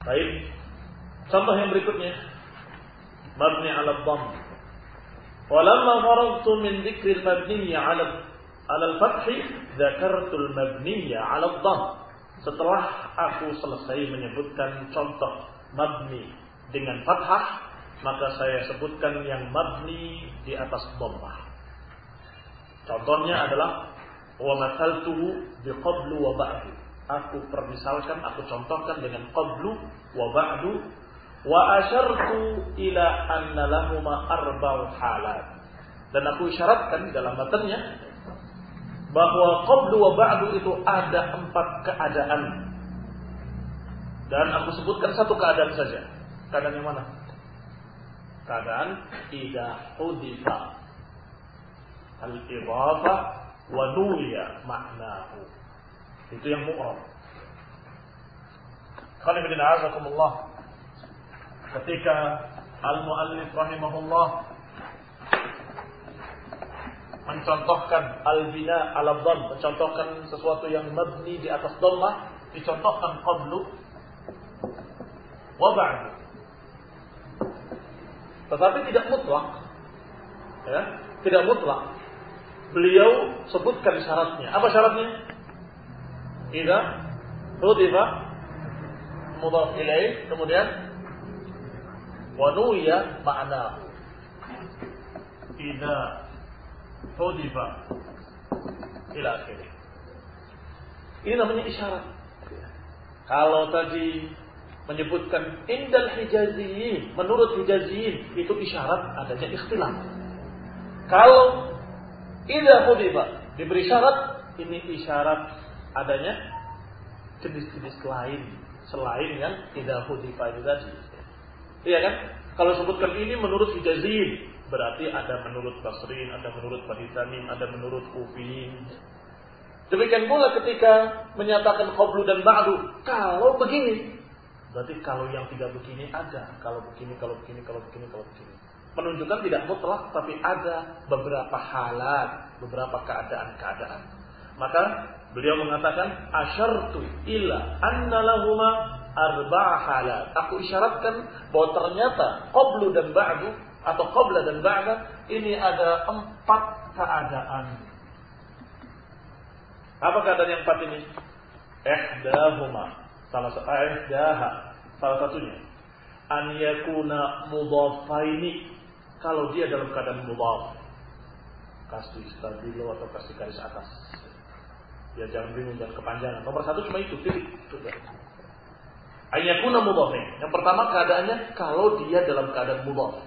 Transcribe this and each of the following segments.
Baik. Contoh yang berikutnya. Mabni 'ala dhamm. Walamma faragtu min dzikri al-mabni 'ala al-fath, dzakartu al-mabni 'ala dhamm. Setelah aku selesai menyebutkan contoh mabni dengan fathah, maka saya sebutkan yang mabni di atas dhammah. Contohnya adalah wa mathaltuhu bi qablu wa ba'du. Aku permisalkan, aku contohkan dengan qablu wa ba'du, wa asyartu ila anna lahuma arba'u halat. Dan aku isyaratkan dalam matanya bahwa qablu wa ba'du itu ada 4 keadaan. Dan aku sebutkan satu keadaan saja. Keadaan yang mana? Keadaan idza hudifa al-idhafah wa nuwiya ma'nahu. Itu yang mu'rab. Qul inna a'azakumullah. Ketika al-muallif rahimahullah mencontohkan al-bina ala dhamm, mencontohkan sesuatu yang mabni di atas dhammah, dicontohkan qablu wa ba'du. Tetapi tidak mutlak. Ya, tidak mutlak. Beliau sebutkan syaratnya. Apa syaratnya? Idza hudifa mudhaf ilaih, kemudian wa nuwiya ma'nahu. Idza hudifa ila akhirih. Ini namanya isyarat. Kalau tadi menyebutkan indal hijaziyin, menurut hijaziyin itu isyarat adanya ikhtilaf. Kalau idza hudifa diberi syarat, ini isyarat adanya jenis-jenis lain selain yang idza hudifa itu tadi. Iya kan? Kalau sebutkan ini menurut hijaziyin, berarti ada menurut Basrin, ada menurut Bani Tamim, ada menurut Kufiyin. Demikian pula ketika menyatakan qablu dan ba'du, kalau begini, berarti kalau yang tidak begini ada, kalau begini, kalau begini, kalau begini, kalau begini. Menunjukkan tidak mutlak, tapi ada beberapa halat, beberapa keadaan-keadaan. Maka beliau mengatakan asyartu ila anna lahuma arba'a halat. Aku isyaratkan bahwa ternyata qablu dan ba'du atau qabla dan ba'da ini ada 4 keadaan. Apa keadaan yang 4 ini? Ihdahuma, salah satunya an yakuna mudhafaini, kalau dia dalam keadaan mudhaf, kasih stabilo atau kasih garis atas. Ya jangan bingung, jangan kepanjangan. Nomor 1 cuma itu, titik. An yakuna mudhafaini. Yang pertama keadaannya kalau dia dalam keadaan mudhaf.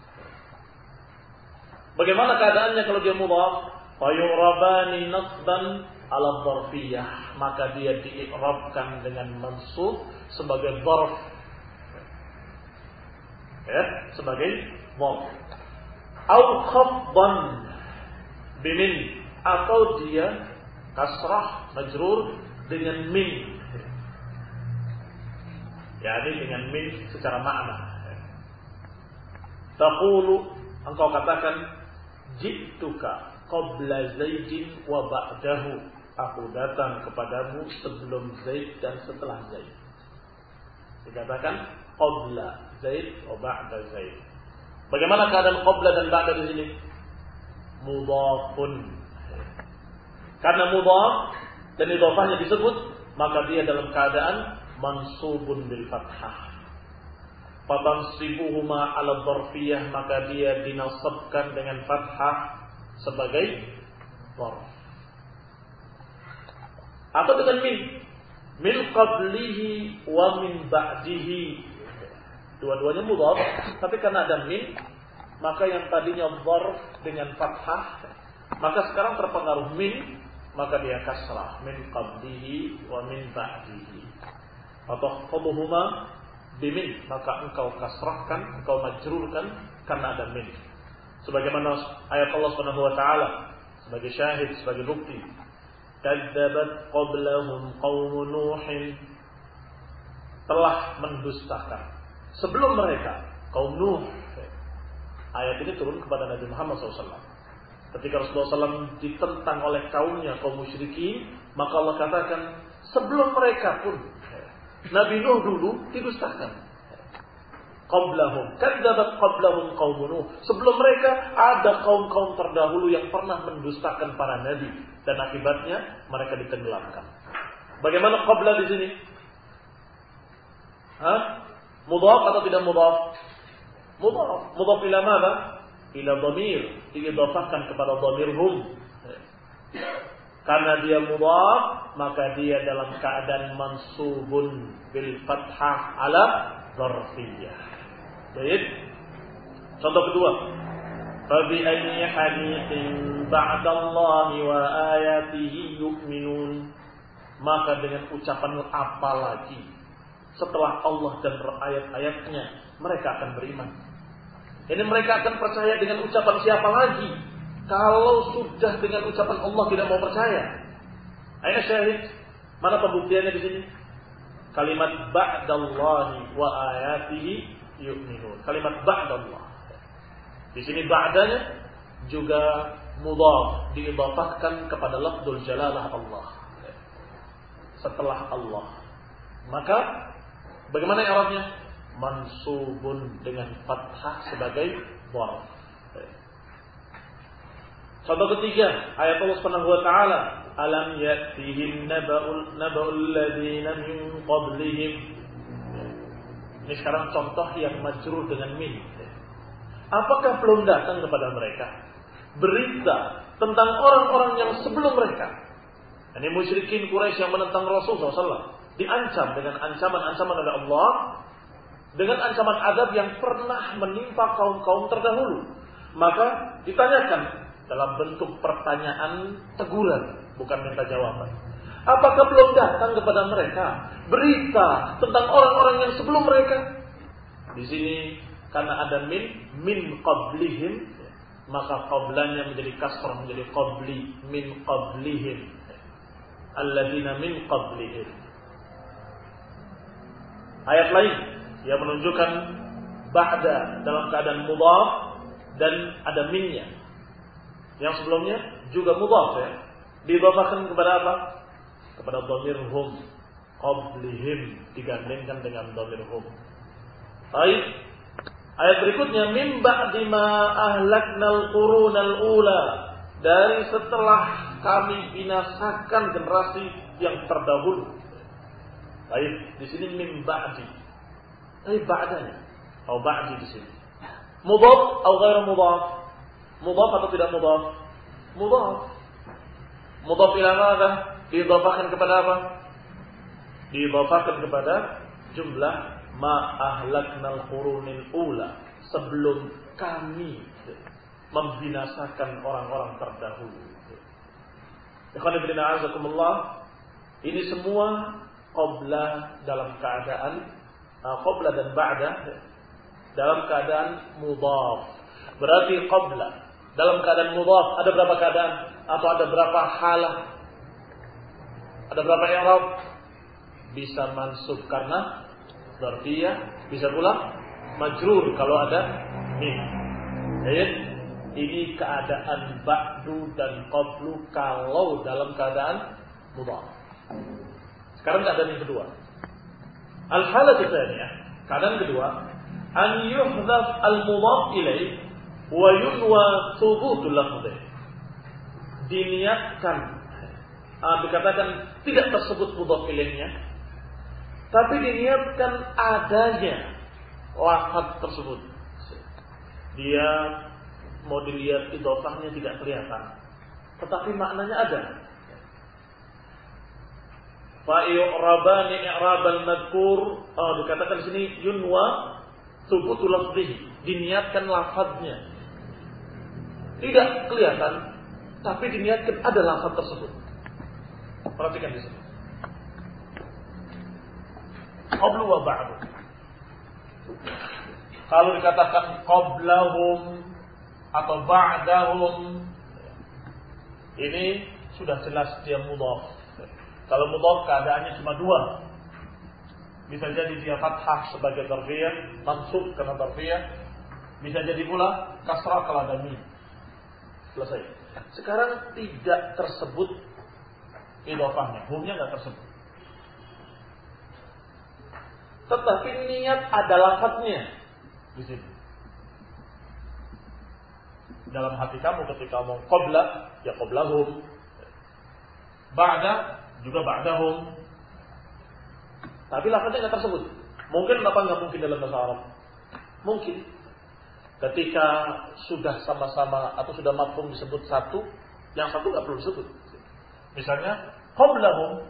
Bagaimana keadaannya kalau dia mudhaf? Fayurabani nasban ala dzarfiyah, maka dia dii'rabkan dengan mansub sebagai dzarf. Ya, sebagai dzarf. Au khafdan bimin, atau dia kasrah majrur dengan min. Yani dengan min secara makna. Taqulu, engkau katakan jituka qabla Zaidin wa ba'dahu, aku datang kepadamu sebelum Zaid dan setelah Zaid. Dikatakan qabla Zaid wa ba'da Zaid. Bagaimana keadaan qabla dan ba'da di sini? Mudhafun. Karena mudhaf dan idhafahnya disebut, maka dia dalam keadaan mansubun bil fathah. Fatansibuhuma ala dzarfiyah, maka dia dinasabkan dengan fathah sebagai dzarf. Atau dengan min qablihi wa min ba'dihi. Dua-duanya mudhaf, tapi karena ada min, maka yang tadinya dzarf dengan fathah, maka sekarang terpengaruh min, maka dia kasrah, min qablihi wa min ba'dihi. Atau qaduhuma bimin, maka engkau kasrahkan, engkau majrurkan karena ada min. Sebagaimana ayat Allah Subhanahu wa taala sebagai syahid, sebagai bukti. Kadzabat qablahum qaum Nuh, telah mendustakan sebelum mereka kaum Nuh. Ayat ini turun kepada Nabi Muhammad SAW. Ketika Rasulullah SAW ditentang oleh kaumnya, kaum musyrikin, maka Allah katakan sebelum mereka pun Nabi Nuh dulu didustakan. Qablahum kadzabat qablahum qaum Nuh. Sebelum mereka ada kaum-kaum terdahulu yang pernah mendustakan para nabi dan akibatnya mereka ditenggelamkan. Bagaimana qabla di sini? Mudhaf atau tidak mudhaf? Mudhaf. Mudhaf ila mana? Ila dhamir, diidhafahkan kepada dhamir hum. Karena dia mudhaf, maka dia dalam keadaan mansubun bil fathah ala dzarfiyah. Baik. Contoh kedua. Fabi ayyi haditsin ba'dallahi wa ayatihi yu'minun. Maka dengan ucapan apa lagi setelah Allah dan ayat-ayatnya mereka akan beriman. Ini mereka akan percaya dengan ucapan siapa lagi kalau sudah dengan ucapan Allah tidak mau percaya. Aina syahid? Mana pembuktiannya di sini? Kalimat ba'dallahi wa ayatihi yu'minun. Kalimat ba'dallah. Di sini ba'danya juga mudhaf, diidhafahkan kepada lafzul jalalah Allah. Setelah Allah. Maka bagaimana i'rabnya? Mansubun dengan fathah sebagai dharf. Contoh ketiga, ayat Allah Subhanahu wa taala, alam ya'tihim naba'ul ladzina min qablihim. Ini sekarang contoh yang majrur dengan min. Apakah belum datang kepada mereka berita tentang orang-orang yang sebelum mereka? Ini musyrikin Quraisy yang menentang Rasulullah SAW diancam dengan ancaman-ancaman oleh Allah, dengan ancaman azab yang pernah menimpa kaum-kaum terdahulu. Maka ditanyakan dalam bentuk pertanyaan teguran, bukan minta jawaban. Apakah belum datang kepada mereka berita tentang orang-orang yang sebelum mereka? Di sini karena ada min qablihim, maka qablanya menjadi kasrah, menjadi qabli, min qablihim, alladzina min qablihim. Ayat lain yang menunjukkan ba'da dalam keadaan mudhaf dan ada minnya. Yang sebelumnya juga mudhaf ya. Didhafahkan kepada apa? Kepada dhamir hum, qablihim digandengkan dengan dhamir hum. Baik. Ayat berikutnya min ba'di ma ahlaknal qurunal ula. Dari setelah kami binasakan generasi yang terdahulu. Baik, di sini min ba'di. Tapi ba'danya atau ba'di di sini. Mudhaf atau ghairu mudhaf? Mudhaf atau tidak mudhaf? Mudhaf. Mudhaf ila mana? Diidhafahkan kepada apa? Diidhafahkan kepada jumlah ma ahlaknal qurunil ula, sebelum kami membinasakan orang-orang terdahulu. Ikhwan fillah azakumullah, ini semua qabla dalam keadaan qabla dan ba'da dalam keadaan mudhaf. Berarti qabla dalam keadaan mudhaf ada berapa keadaan atau ada berapa halah? Ada berapa i'rab? Bisa mansub karena dzarfiyah, bisa pula majrur kalau ada min. Baik, ini keadaan ba'du dan qablu kalau dalam keadaan mudhaf. Sekarang keadaan yang kedua. Al-halah tsaniyah, keadaan kedua, an yuhdhaf al-mudhaf ilaih wa yunwa thubutul lafdh. Diniatkan, dikatakan tidak tersebut mudhaf ilaihnya, tapi diniatkan adanya lafaz tersebut. Dia mau dilihat idhofahnya tidak kelihatan, tetapi maknanya ada. Fa yu'rabani i'rabal madhkur, dikatakan di sini yunwa thubutul lafdhi, diniatkan lafaznya. Tidak kelihatan, tapi diniatkan ada lafaz tersebut. Perhatikan di sini. Qablu wa ba'du. Kalau dikatakan qablahum atau ba'dahum, ini sudah jelas dia mudhaf. Kalau mudhaf keadaannya cuma dua. Bisa jadi dia fathah sebagai dzarfiyah, mansub karena dzarfiyah. Bisa jadi pula kasrah kalau ada mim. Selesai. Sekarang tidak tersebut idhofahnya, humnya enggak tersebut. tetapi niat ada lafadznya di sini. Dalam hati kamu ketika ngomong qabla, ya qablahum. Ba'da, juga ba'dahum. Tapi lafadznya nggak tersebut. Mungkin apa nggak mungkin dalam bahasa Arab? Mungkin. Ketika sudah sama-sama atau sudah mafhum disebut satu, yang satu nggak perlu disebut. Misalnya qablahum,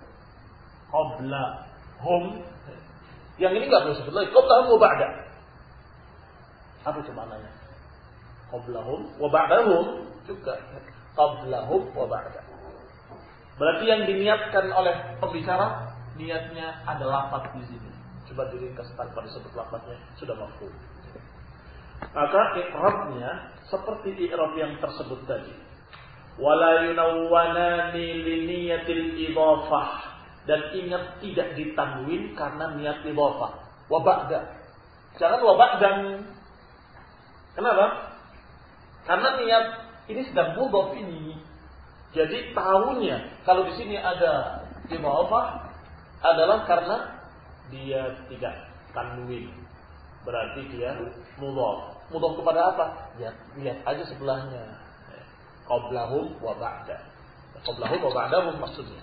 qablahum. Yang ini nggak perlu disebut lagi. Qablahum wa ba'da. Apa itu maknanya? Qablahum wa ba'dahum juga. Qablahum wa ba'da. Berarti yang diniatkan oleh pembicara, niatnya ada lafaz di sini. Coba diringkas tanpa disebut lafaznya, sudah mafhum. Maka i'rabnya seperti i'rab yang tersebut tadi. Wala yunawwanani li niyatil idhafah. Dan ingat tidak ditanwin karena niat idhafah. Wa ba'da. Jangan wa ba'dan. Kenapa? Karena niat ini sedang mudhaf ini. Jadi tahunya kalau di sini ada idhafah adalah karena dia tidak tanwin. Berarti dia mudhaf. Mudhaf kepada apa? Ya, lihat aja sebelahnya. Qablahum wa ba'da. Qablahum wa ba'dahum maksudnya.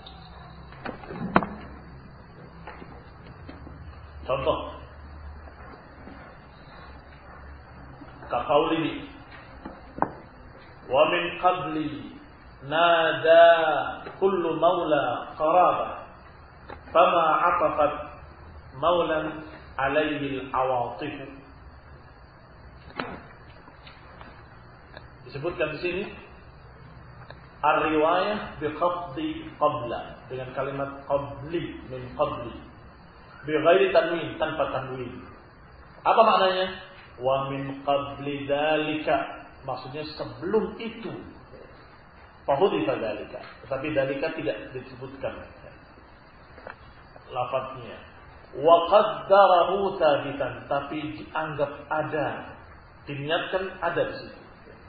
Contoh. Kaqaulihi wa min qabli nada kullu maula qarabah fama 'atafat maulan alaihi al-awatif. Disebutkan di sini ar-riwayah bi khafdi qabla, dengan kalimat qabli, min qabli, bi ghairi tanwin, tanpa tanwin. Apa maknanya? Wa min qabli dzalika, maksudnya sebelum itu. Fahudifa dzalika, tetapi dzalika tidak disebutkan lafadznya. Wa qaddarahu tsabitan, tapi dianggap ada, diniatkan ada di situ.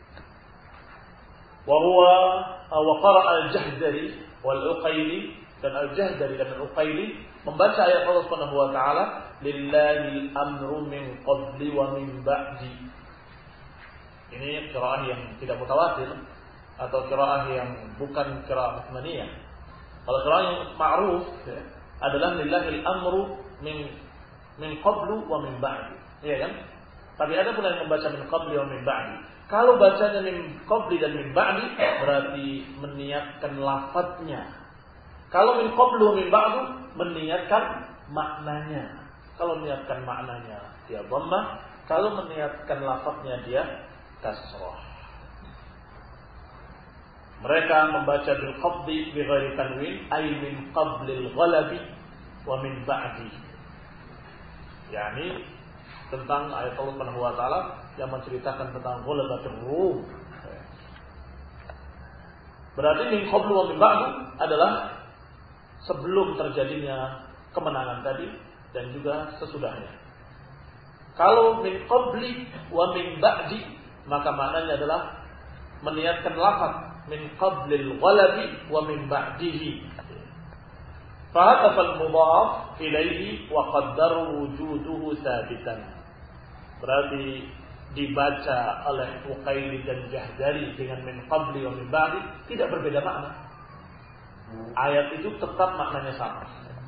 Wa huwa wa qara'a al-Jahdari wal Uqayli, dan al-Jahdari dan al-Uqayli membaca ayat Allah Subhanahu wa taala, lillahi al-amru min qabli wa min ba'di. Ini qiraah yang tidak mutawatir atau qiraah yang bukan qiraah Utsmaniyah. Kalau qiraah yang ma'ruf adalah lillahi al-amru min qablu wa min ba'di. Iya kan? Tapi ada pula yang membaca min qabli wa min ba'di. Kalau bacanya min qabli dan min ba'di berarti meniatkan lafadznya. Kalau min qablu wa min ba'du meniatkan maknanya. Kalau meniatkan maknanya dia dhammah, kalau meniatkan lafadznya dia kasrah. Mereka membaca bil qabdi bi ghairi tanwin, ay min qablil ghalabi wa min ba'di. Yani tentang ayat Allah Subhanahu wa taala yang menceritakan tentang ghalabatul Rum. Berarti min qablu wa min ba'du adalah sebelum terjadinya kemenangan tadi dan juga sesudahnya. Kalau min qabli wa min ba'di, maka maknanya adalah meniatkan lafaz min qablil ghalabi wa min ba'dihi. Fahadafa al-mudhaf ilaihi wa qaddara wujuduhu tsabitan. Berarti dibaca oleh Uqayli dan Jahdari dengan min qabli wa min ba'di tidak berbeda makna. Ayat itu tetap maknanya sama.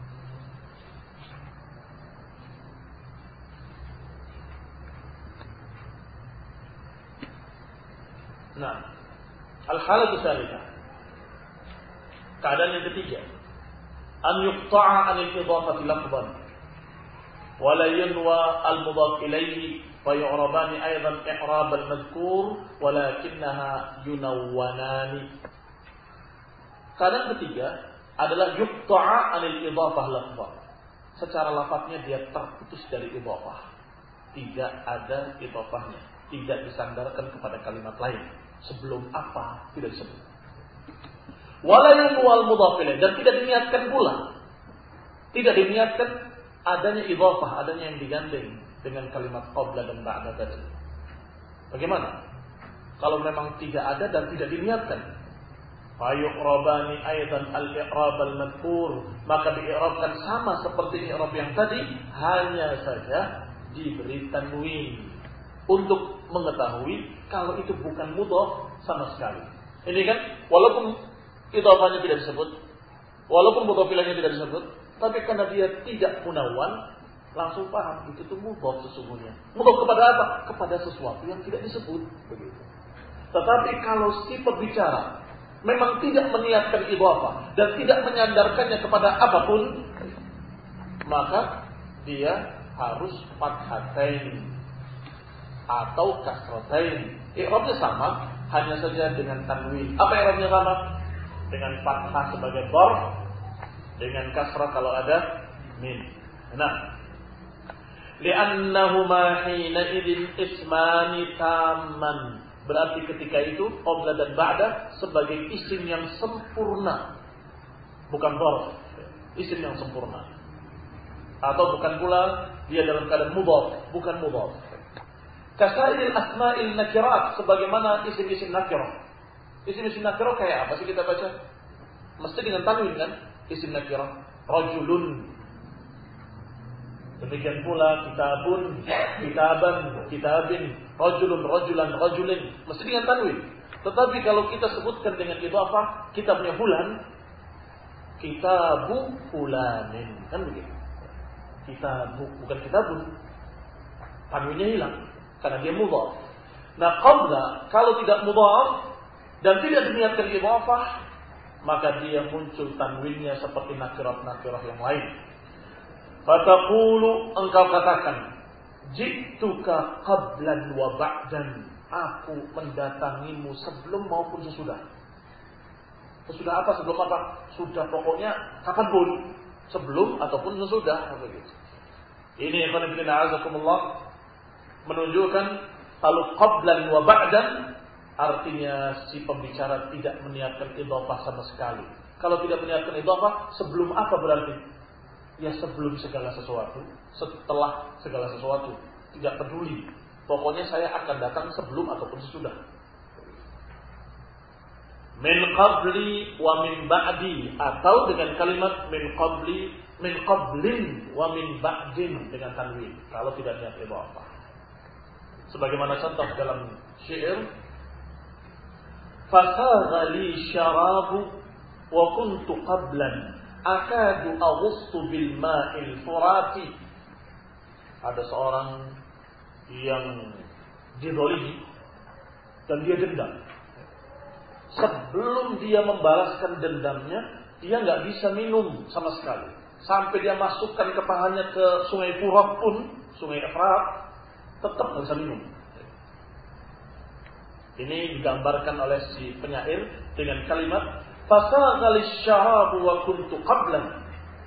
Nah, al-halatu tsalitsah. Keadaan yang ketiga, an yuqta'a 'anil idhafati lafdhan wa la yunwa al-mudhaf ilayhi fa yu'rabani aidan i'rab al-madhkur walakinnaha yunawwanani. Keadaan ketiga adalah yuqta'a 'anil idhafah lafdhan. Secara lafaznya dia terputus dari idhafah. Tidak ada idhafahnya, tidak disandarkan kepada kalimat lain. Sebelum apa tidak disebut. Wala yunwal mudhaf ilaih, dan tidak diniatkan pula. Tidak diniatkan adanya idhafah, adanya yang digandeng dengan kalimat qabla dan ba'da tadi. Bagaimana? Kalau memang tidak ada dan tidak diniatkan. Fayu'rabani aidan al-i'rab al-madhkur, maka di'irabkan sama seperti i'rab yang tadi, hanya saja diberi tanwin untuk mengetahui kalau itu bukan mudhaf sama sekali. Ini kan walaupun idhafahnya tidak disebut, walaupun mudhaf ilaihi tidak disebut, tapi karena dia tidak munawwan, langsung paham itu tuh mudhaf sesungguhnya. Mudhaf kepada apa? Kepada sesuatu yang tidak disebut, begitu. Tetapi kalau si pembicara memang tidak meniatkan idhafah dan tidak menyandarkannya kepada apapun, maka dia harus fathatain atau kasratain. I'rabnya sama, hanya saja dengan tanwin. Apa i'rabnya sama? Dengan fathah sebagai dharf, dengan kasrah kalau ada min. Nah, li'annahuma hina idzin ismani tamman. Berarti ketika itu qabla dan ba'da sebagai isim yang sempurna, bukan dharf, isim yang sempurna. Atau bukan pula dia dalam keadaan mudhaf, bukan mudhaf. Kasairil asma'il nakirat, sebagaimana isim-isim nakirah. Isim-isim nakirah kayak apa sih kita baca? Mesti dengan tanwin kan? Isim nakirah, rajulun. Demikian pula kitabun, kitaban, kitabin, rajulun, rajulan, rajulin, mesti dengan tanwin. Tetapi kalau kita sebutkan dengan idhafah, kitabnya fulan, kitabu fulanin, kan begitu. Kitabu, bukan kitabun. Tanwinnya hilang karena dia mudhaf. Nah, qabla kalau tidak mudhaf dan tidak diniatkan idhafah, maka dia muncul tanwinnya seperti nakirat-nakirah yang lain. Fataqulu, engkau katakan, ji'tuka qablan wa ba'dan, aku mendatangimu sebelum maupun sesudah. Sesudah apa? Sebelum apa? Sudah, pokoknya kapanpun, sebelum ataupun sesudah, begitu. Ini ikhwan fillah azakumullah menunjukkan kalau qablan wa ba'dan artinya si pembicara tidak meniatkan idhafah sama sekali. Kalau tidak meniatkan idhafah, sebelum apa berarti? Ya sebelum segala sesuatu, setelah segala sesuatu, tidak peduli. Pokoknya saya akan datang sebelum ataupun sesudah. Min qabli wa min ba'di, atau dengan kalimat min qabli, min qablin wa min ba'din dengan tanwin. Kalau tidak niat idhafah. Sebagaimana contoh dalam syair, fasagha li syarabu wa kuntu qablan akadu aghussu bil ma'il furati. Ada seorang yang dizalimi dan dia dendam. Sebelum dia membalaskan dendamnya, dia nggak bisa minum sama sekali. Sampai dia masukkan kepalanya ke sungai Furat pun, sungai Efrat, tetap nggak bisa minum. Ini digambarkan oleh si penyair dengan kalimat fasagha lisyarabu wa kuntu qablan.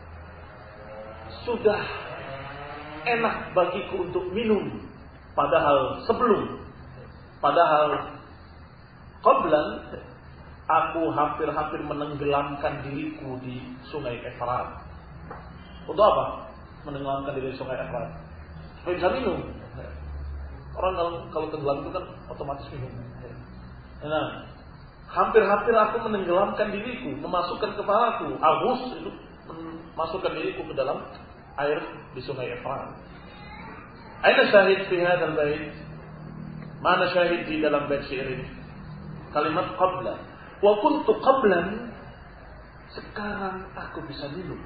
Sudah enak bagiku untuk minum, padahal sebelum. Padahal qablan, aku hampir-hampir menenggelamkan diriku di sungai Efrat. Untuk apa? Menenggelamkan diri di sungai Efrat? Supaya bisa minum. Orang kalau tenggelam itu kan otomatis minum. Nah, hampir-hampir aku menenggelamkan diriku, memasukkan kepalaku, aghus itu memasukkan diriku ke dalam air di sungai Efrat. Aina syahid fi hadzal bait? Mana syahid di dalam bait syair ini? Kalimat qabla. Wa kuntu qablan, sekarang aku bisa minum.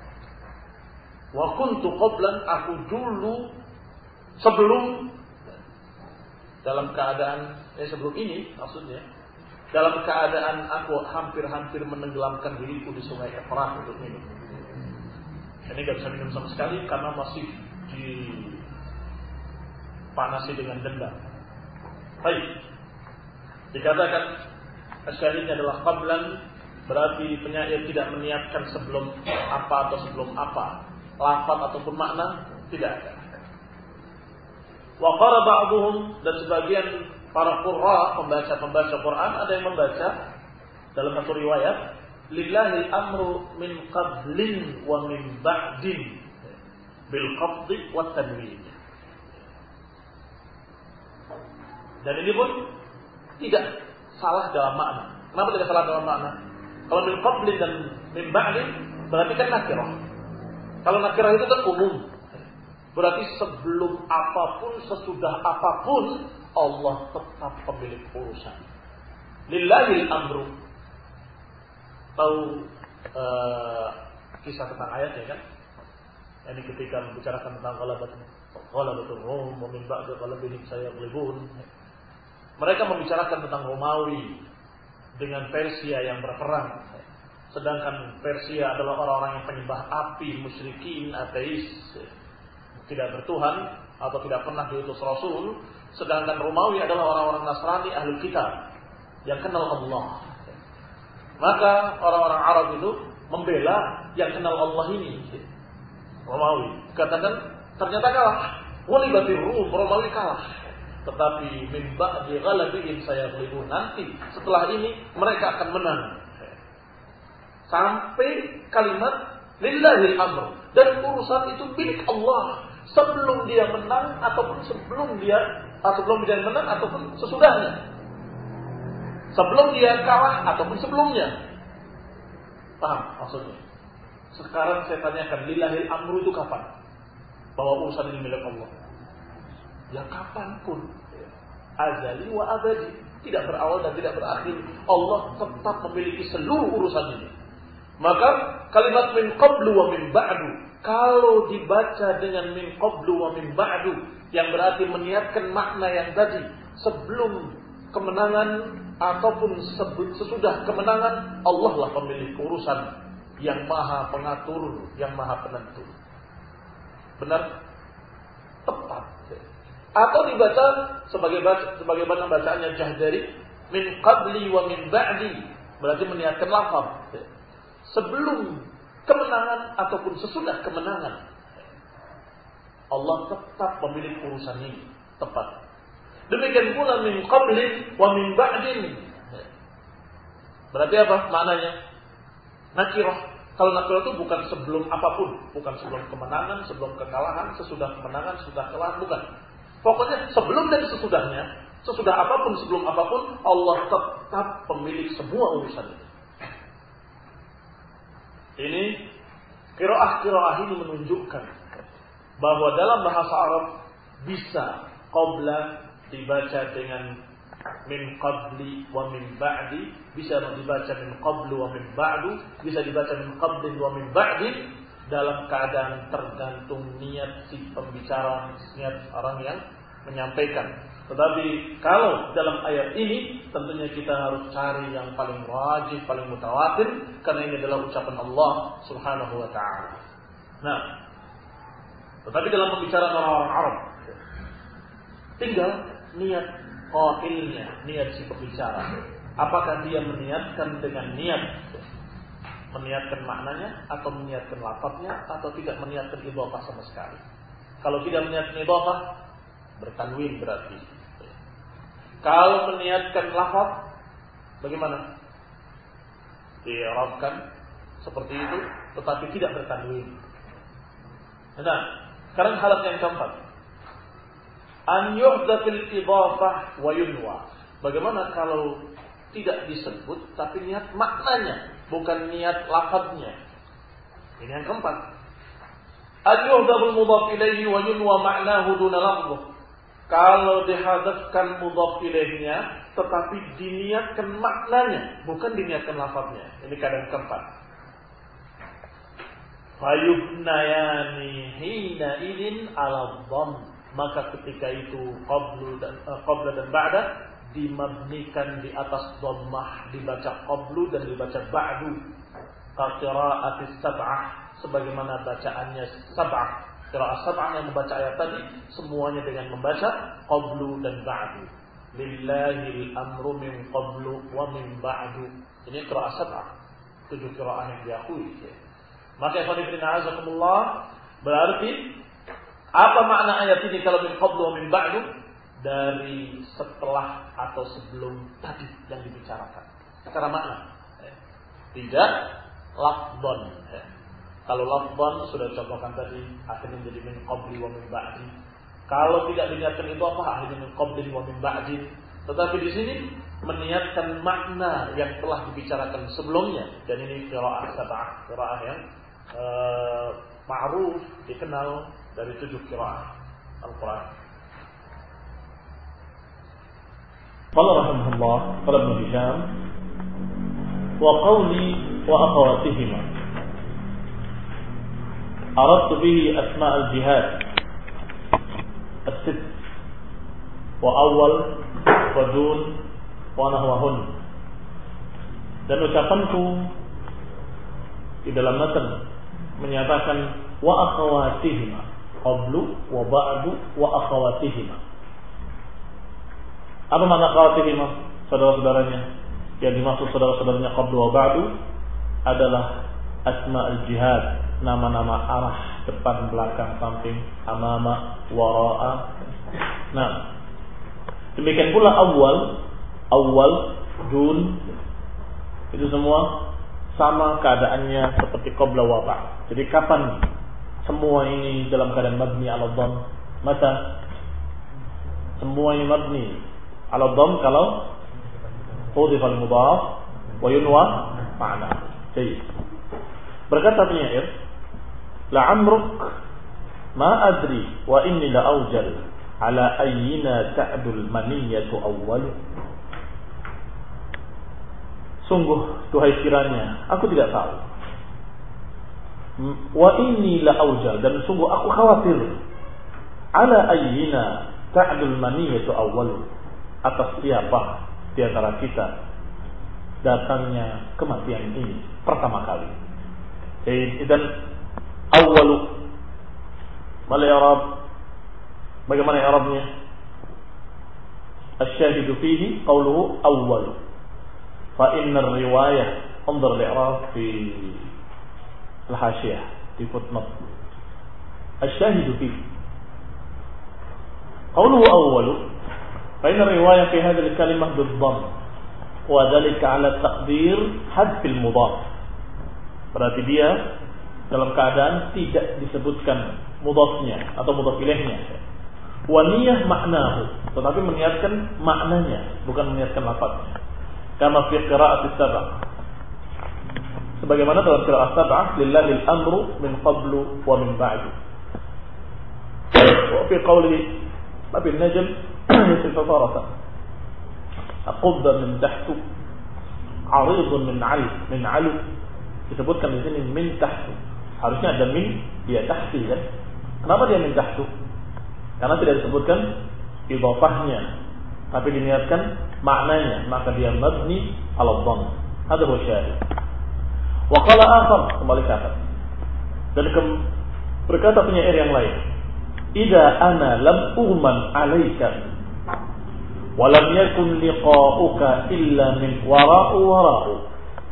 Wa kuntu qablan, aku dulu sebelum, dalam keadaan sebelum ini maksudnya, dalam keadaan aku hampir-hampir menenggelamkan diriku di sungai Efrat untuk minum. Ini gak bisa minum sama sekali karena masih dipanasi dengan dendam. Baik, dikatakan syahidnya adalah qablan, berarti penyair tidak meniatkan sebelum apa atau sebelum apa, lafaz ataupun makna, tidak ada. Wa qara ba'dhum, dan sebagian para qurra, pembaca Quran, ada yang membaca dalam satu riwayat, lillahil amru min qablin wa min ba'din bil qabdi wat tanwin. Dan ini pun tidak salah dalam makna. Kenapa tidak salah dalam makna? Kalau min qablin dan min ba'din berarti kan nakirah. Kalau nakirah itu kan umum. Berarti sebelum apapun, sesudah apapun, Allah tetap pemilik urusan. Lillahil amru. Tahu kisah tentang ayatnya kan? Ini ketika membicarakan tentang ghalabatul Rum, wa min ba'di ghalabihim sayaghlibun. Mereka membicarakan tentang Romawi dengan Persia yang berperang. Sedangkan Persia adalah orang-orang yang penyembah api, musyrikin, ateis, tidak bertuhan atau tidak pernah diutus Rasul. Sedangkan Romawi adalah orang-orang Nasrani, ahli kitab yang kenal Allah. Maka orang-orang Arab itu membela yang kenal Allah ini, Romawi. Katakan ternyata kalah. Walibatir Rum, Romawi kalah. Tetapi min ba'di ghalabihim sayaghlibun. Nanti setelah ini mereka akan menang. Sampai kalimat lillahil amr, dan urusan itu milik Allah sebelum dia menang ataupun sebelum dia menang ataupun sesudahnya. Sebelum dia kalah ataupun sebelumnya. Paham maksudnya? Sekarang saya tanyakan, lillahil amru itu kapan? Bahwa urusan ini milik Allah. Ya kapanpun. Azali wa abadi. Tidak berawal dan tidak berakhir. Allah tetap memiliki seluruh urusan ini. Maka kalimat min qablu wa min ba'du, kalau dibaca dengan min qablu wa min ba'du, yang berarti meniatkan makna yang tadi, sebelum kemenangan ataupun sesudah kemenangan, Allah lah pemilik urusan yang maha pengatur, yang maha penentu. Benar? Tepat. Atau dibaca sebagaimana bacaannya Jahdari, min qabli wa min ba'di, berarti meniatkan lafaz sebelum kemenangan ataupun sesudah kemenangan. Allah tetap memiliki urusan ini. Tepat. Demikian pula min qablin wa min ba'din. Berarti apa maknanya? Nakirah. Kalau nakirah itu bukan sebelum apapun. Bukan sebelum kemenangan, sebelum kekalahan, sesudah kemenangan, sesudah kekalahan. Bukan. Pokoknya sebelum dan sesudahnya. Sesudah apapun, sebelum apapun, Allah tetap pemilik semua urusan itu. Ini qiraah ini menunjukkan bahwa dalam bahasa Arab bisa qabla dibaca dengan min qabli wa min ba'di, bisa dibaca min qablu wa min ba'du, bisa dibaca min qablin wa min ba'di, dalam keadaan tergantung niat si pembicara, niat orang yang menyampaikan. Tetapi kalau dalam ayat ini tentunya kita harus cari yang paling rajih, paling mutawatir, karena ini adalah ucapan Allah Subhanahu wa taala. Nah, tetapi dalam pembicaraan orang-orang Arab tinggal niat qailnya, niat si pembicara. Apakah dia meniatkan dengan meniatkan maknanya atau meniatkan lafaznya atau tidak meniatkan idhofah sama sekali. Kalau tidak meniatkan idhofah, bertanwin berarti. Kalau meniatkan lafaz, bagaimana? Di'rabkan seperti itu, tetapi tidak bertanwin. Nah, sekarang halat yang keempat. An yuhdafil idhafah wa yunwa. Bagaimana kalau tidak disebut tapi niat maknanya, bukan niat lafaznya? Ini yang keempat. An yuhdafil mudhaf ilaihi wa yunwa ma'nahu duna lafzuh. Kalau dihadafkan mudhaf ilaihnya tetapi diniatkan maknanya, bukan diniatkan lafaznya. Ini keadaan keempat. Fayubnayani hina idin ala dhamm. Maka ketika itu qabla dan ba'da dimabnikan di atas dhammah, dibaca qablu dan dibaca ba'du. Qira'atis sab'ah, sebagaimana bacaannya sab'ah. Qira'ah sab'ah yang membaca ayat tadi semuanya dengan membaca qablu dan ba'du. Lillahil amru min qablu wa min ba'du. Ini qira'ah sab'ah. 7 qira'ah yang diakui. Maka ikhwan fillah azakumullah, berarti apa makna ayat ini kalau min qablu wa min ba'du? Dari setelah atau sebelum tadi yang dibicarakan. Secara makna. Tidak lafdhan. Kalau lafdhan sudah contohkan tadi, akhirnya menjadi min qabli wa min ba'di. Kalau tidak diniatkan itu apa? Akhirnya min qabli wa min ba'di. Tetapi di sini meniatkan makna yang telah dibicarakan sebelumnya, dan ini qiraah sab'ah, qiraah yang ma'ruf, dikenal dari 7 qiraah Al-Quran. Qala rahimahullah, qala Ibnu Hisham, wa qawli wa akhawatihima aradtu bihi asma' al-jihad as-sitt wa awal wa dun wa nahwahun. Dan ucapanku di dalam matan menyatakan wa akhawatihima, qablu wa ba'du wa akhawatihima. Apa makna akhawatihima? Saudara-saudaranya. Yang dimaksud saudara-saudaranya qablu wa ba'du adalah asma'ul jihad, nama-nama arah, depan, belakang, samping, amama, wara'a. Nah, demikian pula awal, dun, itu semua sama keadaannya seperti qabla wa ba'd. Jadi kapan semua ini dalam keadaan mabni ala dhamm? Mata semua ini mabni ala dhamm kalau hudhif al-mudhaf wa yunwa ma'na. Jadi berkata penyair, la'amruk ma adri wa inni la awjal ala ayyina ta'dul maniyatu awwal. Sungguh tuhai kiranya aku tidak tahu, wa inni la awjal, dan sungguh aku khawatir, ala ayyina ta'dul maniyatu awwal, atas siapa di antara kita datangnya kematian ini pertama kali. Jadi dan awwalu mal i'rab, bagaimana i'rabnya? Asy-syahidu fihi qawluhu awwal, fa inna ar-riwayah انظر al-i'rab fi al-hashiyah di footnote. Asy-syahidu fihi qawluhu awwalu, fa inna ar-riwayah fi hadhihi al-kalimah bid-dhamm wa dhalika 'ala taqdir hadf al-mudhaf. Berarti dia dalam keadaan tidak disebutkan mudhafnya atau mudhaf ilaihnya. Wa niyah maknahu, tetapi meniatkan maknanya, bukan meniatkan lafaznya. Kama fi qira'at as-sab'ah, sebagaimana dalam qira'at as-sab'ah, lillahi al-amru min qablu wa min ba'du. Wa fi qawli Nabi Najm yasil fatarata aqubba min tahtu 'aridun min 'alu, disebutkan di sini min tahtu. Harusnya ada min, dia tahti kan? Kenapa dia min tahtu? Karena tidak disebutkan idhafahnya, tapi diniatkan maknanya, maka dia mabni ala dhamm. Hadha huwa syahid. Wa qala akhar, kembali ke atas. Dan berkata penyair yang lain, idza ana lam ughman 'alaika wa lam yakun liqa'uka illa min wara'u.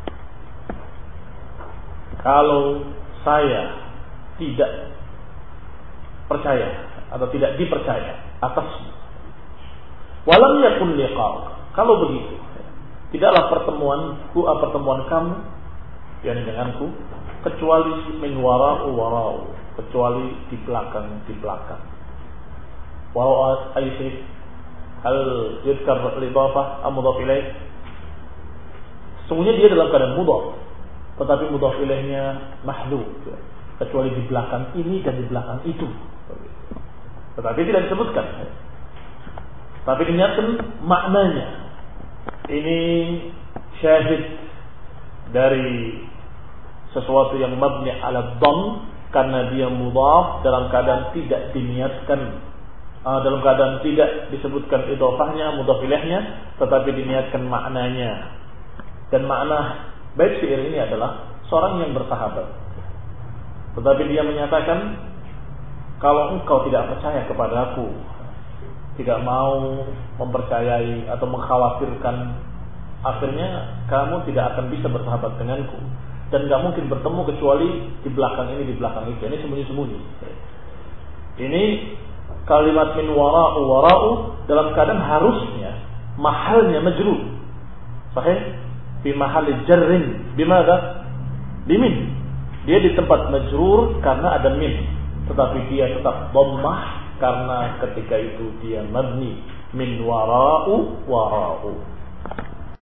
Kalau saya tidak percaya atau tidak dipercaya atasmu, walam yakun liqa'u, kalau begitu tidaklah pertemuan kamu yang denganku kecuali min wara'u, kecuali di belakang. Wara'u ayyi hal yudkar al-idhafah am mudhaf ilaih? Sesungguhnya dia dalam keadaan mudhaf, tetapi mudhaf ilaihnya mahdhuf, kecuali di belakang ini dan di belakang itu. Tetapi tidak disebutkan, tapi diniatkan maknanya. Ini syahid dari sesuatu yang mabni ala dhamm, karena dia mudhaf dalam keadaan tidak diniatkan, dalam keadaan tidak disebutkan idhafahnya, mudhaf ilaihnya, tetapi diniatkan maknanya. Dan makna bait syair ini adalah seorang yang bersahabat, tetapi dia menyatakan, kalau engkau tidak percaya kepadaku, tidak mau mempercayai atau mengkhawatirkan, akhirnya kamu tidak akan bisa bersahabat denganku, dan gak mungkin bertemu kecuali di belakang ini, di belakang itu. Ini sembunyi-sembunyi. Ini kalimat min wara'u dalam keadaan harusnya mahalnya majrur, sahih, fi mahali jarrin bimada, bimin. Dia di tempat majrur karena ada min, tetapi dia tetap dhammah karena ketika itu dia mabni min wara'u.